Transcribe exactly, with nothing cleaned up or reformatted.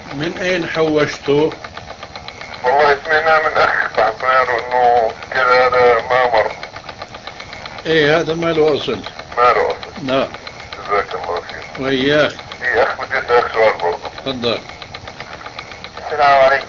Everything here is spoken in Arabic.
من أين حوشته؟ والله سمعنا من أخ بعثنا له إنه كذا هذا ما مر. إيه هذا ما له أصل. ما له أصل. لا. جزاك الله خير. وإياك. في أخ بدي أسألك سؤال برضه. تفضل. السلام عليكم.